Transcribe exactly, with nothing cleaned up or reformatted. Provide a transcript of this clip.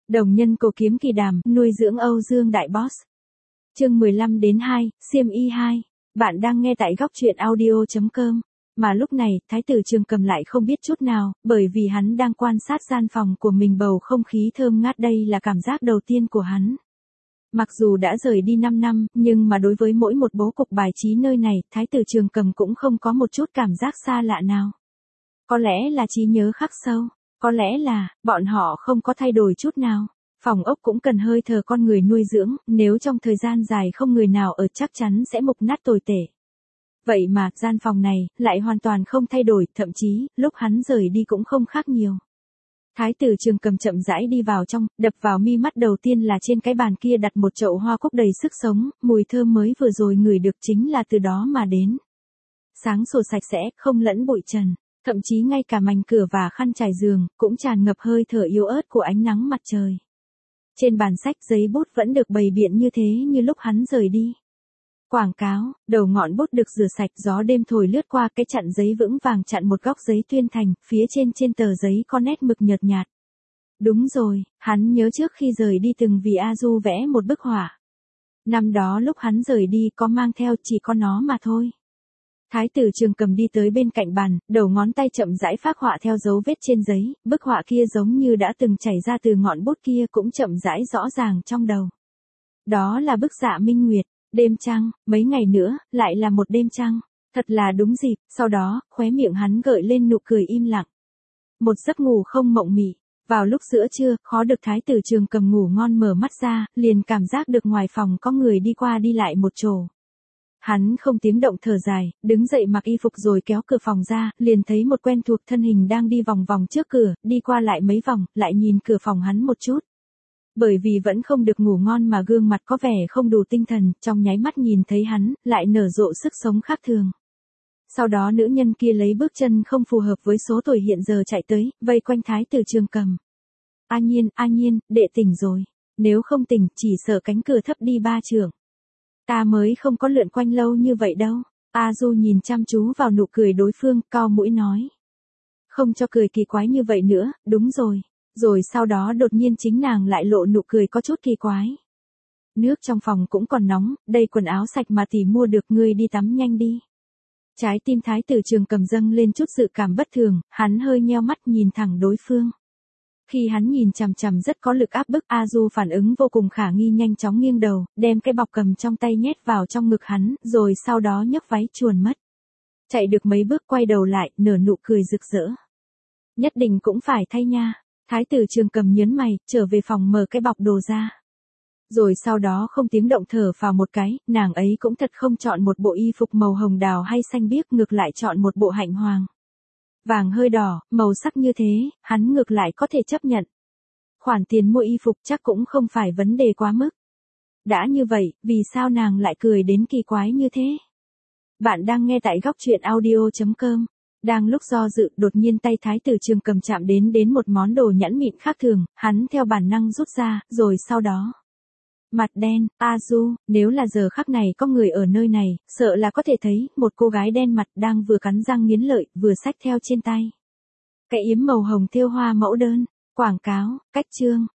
Đồng nhân cổ kiếm kỳ đàm, nuôi dưỡng Âu Dương đại boss. Chương mười lăm đến hai, Xiêm y hai. Bạn đang nghe tại góc truyện audio chấm com. Mà lúc này, Thái tử Trường Cầm lại không biết chút nào, bởi vì hắn đang quan sát gian phòng của mình, bầu không khí thơm ngát, đây là cảm giác đầu tiên của hắn. Mặc dù đã rời đi năm năm, nhưng mà đối với mỗi một bố cục bài trí nơi này, Thái tử Trường Cầm cũng không có một chút cảm giác xa lạ nào. Có lẽ là trí nhớ khắc sâu, có lẽ là, bọn họ không có thay đổi chút nào. Phòng ốc cũng cần hơi thở con người nuôi dưỡng, nếu trong thời gian dài không người nào ở chắc chắn sẽ mục nát tồi tệ. Vậy mà, gian phòng này, lại hoàn toàn không thay đổi, thậm chí, lúc hắn rời đi cũng không khác nhiều. Thái tử Trường Cầm chậm rãi đi vào trong, đập vào mi mắt đầu tiên là trên cái bàn kia đặt một chậu hoa cúc đầy sức sống, mùi thơm mới vừa rồi ngửi được chính là từ đó mà đến. Sáng sủa sạch sẽ, không lẫn bụi trần, thậm chí ngay cả mành cửa và khăn trải giường, cũng tràn ngập hơi thở yếu ớt của ánh nắng mặt trời. Trên bàn sách giấy bút vẫn được bày biện như thế như lúc hắn rời đi. Quảng cáo, đầu ngọn bút được rửa sạch, gió đêm thổi lướt qua, cái chặn giấy vững vàng chặn một góc giấy tuyên thành, phía trên trên tờ giấy có nét mực nhợt nhạt. Đúng rồi, hắn nhớ trước khi rời đi từng vì A Du vẽ một bức họa. Năm đó lúc hắn rời đi có mang theo chỉ có nó mà thôi. Thái tử Trường Cầm đi tới bên cạnh bàn, đầu ngón tay chậm rãi phác họa theo dấu vết trên giấy, bức họa kia giống như đã từng chảy ra từ ngọn bút kia cũng chậm rãi rõ ràng trong đầu. Đó là bức Dạ Minh Nguyệt, đêm trăng, mấy ngày nữa, lại là một đêm trăng, thật là đúng dịp, sau đó, khóe miệng hắn gợi lên nụ cười im lặng. Một giấc ngủ không mộng mị, vào lúc giữa trưa, khó được Thái tử Trường Cầm ngủ ngon, mở mắt ra, liền cảm giác được ngoài phòng có người đi qua đi lại một chỗ. Hắn không tiếng động thở dài, đứng dậy mặc y phục rồi kéo cửa phòng ra, liền thấy một quen thuộc thân hình đang đi vòng vòng trước cửa, đi qua lại mấy vòng, lại nhìn cửa phòng hắn một chút. Bởi vì vẫn không được ngủ ngon mà gương mặt có vẻ không đủ tinh thần, trong nháy mắt nhìn thấy hắn, lại nở rộ sức sống khác thường. Sau đó nữ nhân kia lấy bước chân không phù hợp với số tuổi hiện giờ chạy tới, vây quanh Thái tử Trường Cầm. A Nhiên, A Nhiên, đệ tỉnh rồi. Nếu không tỉnh, chỉ sợ cánh cửa thấp đi ba trượng. Ta mới không có lượn quanh lâu như vậy đâu. A Du nhìn chăm chú vào nụ cười đối phương, cau mũi nói. Không cho cười kỳ quái như vậy nữa, đúng rồi. Rồi sau đó đột nhiên chính nàng lại lộ nụ cười có chút kỳ quái. Nước trong phòng cũng còn nóng, đây quần áo sạch mà tỷ mua được, ngươi đi tắm nhanh đi. Trái tim Thái tử Trường Cầm dâng lên chút dự cảm bất thường, hắn hơi nheo mắt nhìn thẳng đối phương. Khi hắn nhìn chằm chằm rất có lực áp bức, A Du phản ứng vô cùng khả nghi, nhanh chóng nghiêng đầu, đem cái bọc cầm trong tay nhét vào trong ngực hắn, rồi sau đó nhấc váy chuồn mất. Chạy được mấy bước quay đầu lại, nở nụ cười rực rỡ. Nhất định cũng phải thay nha. Thái tử Trường Cầm nhớn mày, trở về phòng mở cái bọc đồ ra. Rồi sau đó không tiếng động thở vào một cái, nàng ấy cũng thật không chọn một bộ y phục màu hồng đào hay xanh biếc, ngược lại chọn một bộ hạnh hoàng. Vàng hơi đỏ, màu sắc như thế, hắn ngược lại có thể chấp nhận. Khoản tiền mua y phục chắc cũng không phải vấn đề quá mức. Đã như vậy, vì sao nàng lại cười đến kỳ quái như thế? Bạn đang nghe tại góc truyện audio chấm com. Đang lúc do dự, đột nhiên tay Thái tử Trường Cầm chạm đến đến một món đồ nhẵn mịn khác thường, hắn theo bản năng rút ra, rồi sau đó. Mặt đen, A Du, nếu là giờ khắc này có người ở nơi này, sợ là có thể thấy, một cô gái đen mặt đang vừa cắn răng nghiến lợi, vừa xách theo trên tay. Cái yếm màu hồng thêu hoa mẫu đơn, quảng cáo, cách chương,